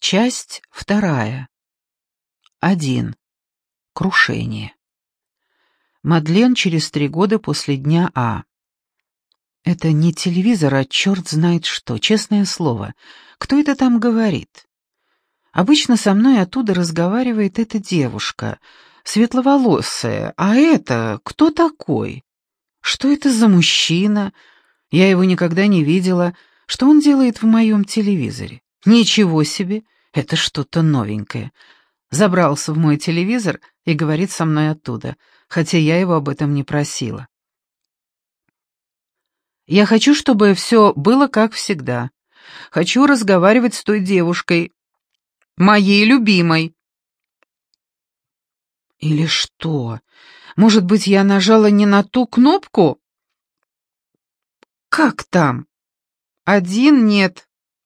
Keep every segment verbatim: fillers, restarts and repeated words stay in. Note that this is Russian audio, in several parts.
Часть вторая. Один. Крушение. Мадлен через три года после дня А. Это не телевизор, а черт знает что, честное слово. Кто это там говорит? Обычно со мной оттуда разговаривает эта девушка, светловолосая. А это кто такой? Что это за мужчина? Я его никогда не видела. Что он делает в моем телевизоре? Ничего себе, это что-то новенькое. Забрался в мой телевизор и говорит со мной оттуда, хотя я его об этом не просила. Я хочу, чтобы все было как всегда. Хочу разговаривать с той девушкой, моей любимой. Или что? Может быть, я нажала не на ту кнопку? Как там? Один нет.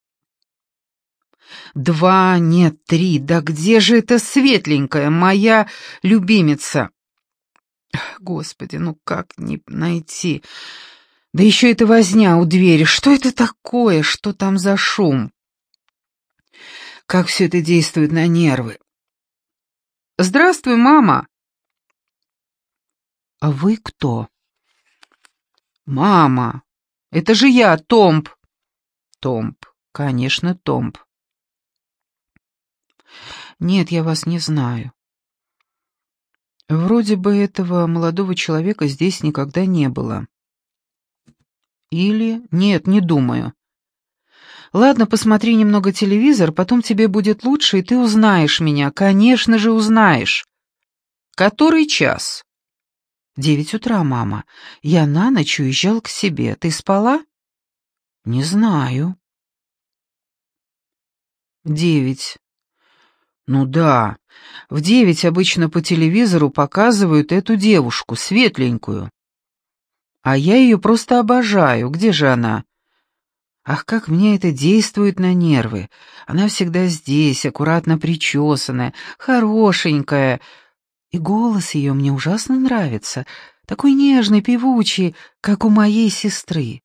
Два, нет, три. Да где же эта светленькая, моя любимица? Господи, ну как не найти? Да еще эта возня у двери. Что это такое? Что там за шум? Как все это действует на нервы? Здравствуй, мама. А вы кто? Мама. Это же я, Томп. Томп. Конечно, Томп. Нет, я вас не знаю. Вроде бы этого молодого человека здесь никогда не было. Или... Нет, не думаю. Ладно, посмотри немного телевизор, потом тебе будет лучше, и ты узнаешь меня. Конечно же, узнаешь. Который час? Девять утра, мама. Я на ночь уезжал к себе. Ты спала? Не знаю. Девять. Ну да, в девять обычно по телевизору показывают эту девушку, светленькую. А я ее просто обожаю. Где же она? Ах, как мне это действует на нервы. Она всегда здесь, аккуратно причесанная, хорошенькая. И голос ее мне ужасно нравится, такой нежный, певучий, как у моей сестры.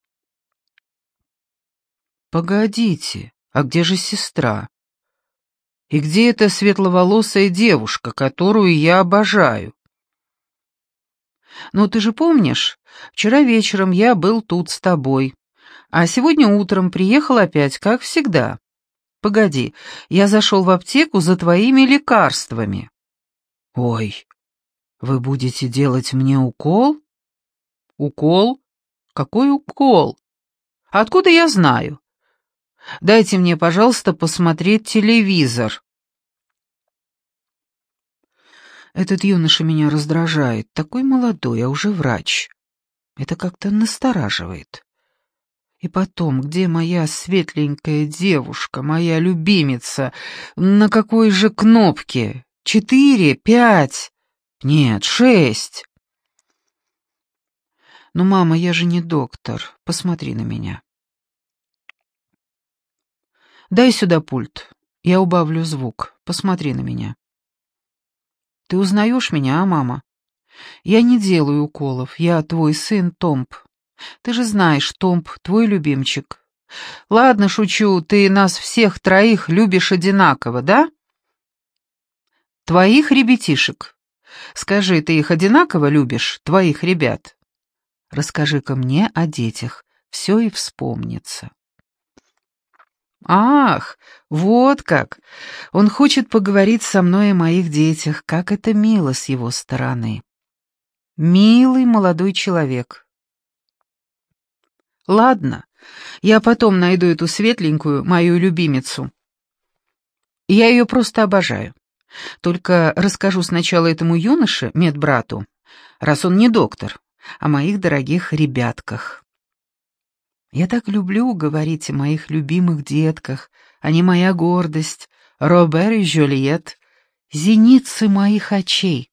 Погодите, а где же сестра? И где эта светловолосая девушка, которую я обожаю? Ну, ты же помнишь, вчера вечером я был тут с тобой, а сегодня утром приехал опять, как всегда. Погоди, я зашел в аптеку за твоими лекарствами. Ой, вы будете делать мне укол? Укол? Какой укол? Откуда я знаю? Дайте мне, пожалуйста, посмотреть телевизор. Этот юноша меня раздражает. Такой молодой, а уже врач. Это как-то настораживает. И потом, где моя светленькая девушка, моя любимица? На какой же кнопке? Четыре? Пять? Нет, шесть. Ну, мама, я же не доктор. Посмотри на меня. Дай сюда пульт. Я убавлю звук. Посмотри на меня. Ты узнаешь меня, а, мама? Я не делаю уколов. Я твой сын Томп. Ты же знаешь, Томп, твой любимчик. Ладно, шучу, ты нас всех троих любишь одинаково, да? Твоих ребятишек. Скажи, ты их одинаково любишь, твоих ребят? Расскажи-ка мне о детях. Все и вспомнится. Ах, вот как! Он хочет поговорить со мной о моих детях, как это мило с его стороны. Милый молодой человек. Ладно, я потом найду эту светленькую, мою любимицу. Я ее просто обожаю. Только расскажу сначала этому юноше, медбрату, раз он не доктор, о моих дорогих ребятках. Я так люблю говорить о моих любимых детках, они моя гордость, Робер и Жюльет, зеницы моих очей.